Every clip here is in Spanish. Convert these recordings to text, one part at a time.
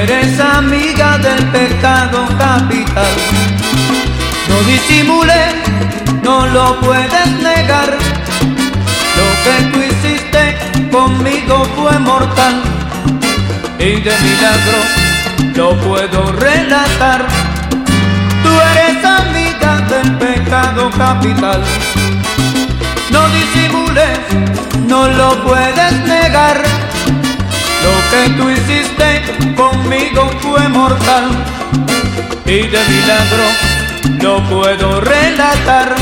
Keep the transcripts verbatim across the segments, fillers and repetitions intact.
eres amiga del pecado capital. No disimules, no lo puedes negar. Lo que tú hiciste conmigo fue mortal, y de milagro lo puedo relatar. Tú eres amiga del pecado capital. No disimules, no lo puedes negar. Lo que tú hiciste conmigo fue mortal, y de milagro lo puedo relatar.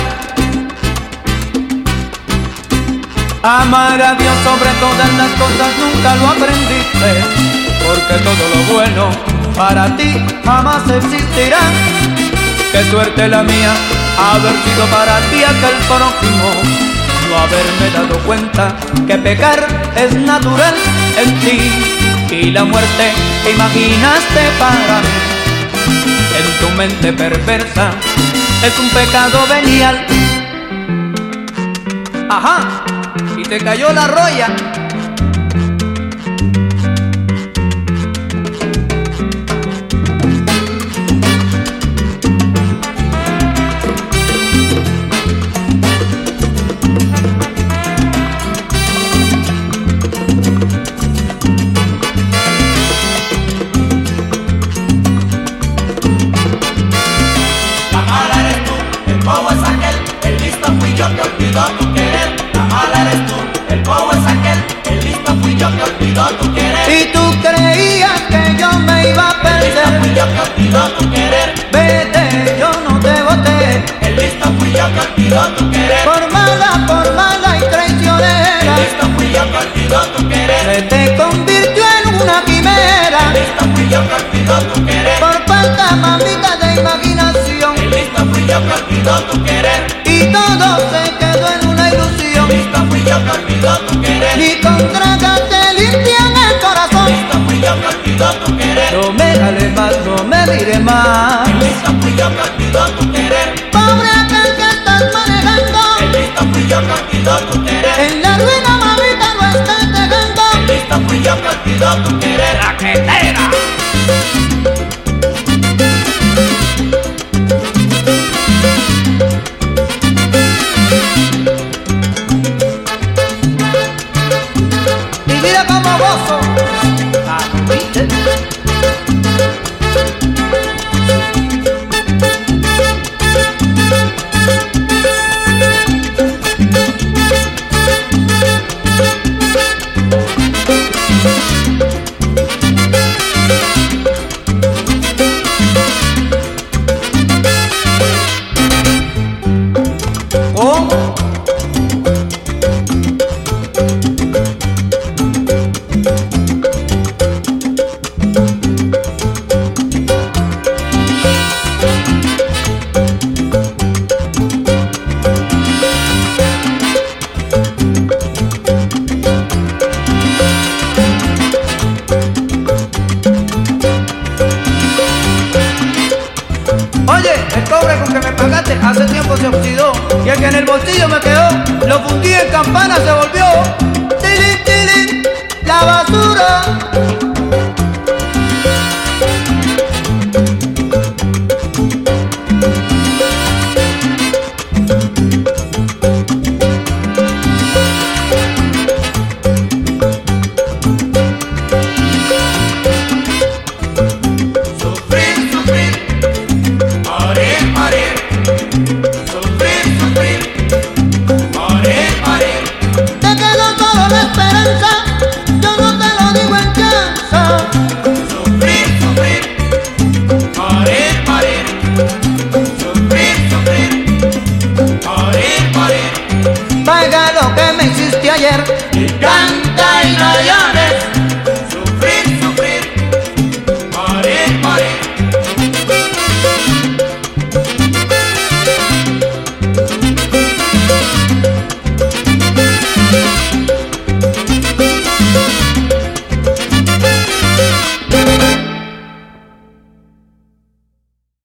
Amar a Dios sobre todas las cosas nunca lo aprendiste, porque todo lo bueno para ti jamás existirá. Qué suerte la mía haber sido para ti aquel prójimo, no haberme dado cuenta que pecar es natural en ti, y la muerte que imaginaste para mí en tu mente perversa es un pecado venial. Ajá, y te cayó la roya. Que olvidó tu querer, la mala eres tú, el bobo es aquel, el listo fui yo que olvidó tu querer. Y tú creías que yo me iba a perder, el listo fui yo que olvidó tu querer. Vete, yo no te boté, el listo fui yo que olvidó tu querer. Por mala, por mala y traicionera, el listo fui yo que olvidó tu querer. Se te convirtió en una quimera, el listo fui yo que olvidó tu querer. Por falta, mamita, de imaginación, el listo fui yo que olvidó tu querer. Y todo se quedó en una ilusión. Listo fui yo que olvidó tu querer. Ni con tragas te limpian el corazón. Listo fui yo que olvidó tu querer. No me jale más, no me mire más.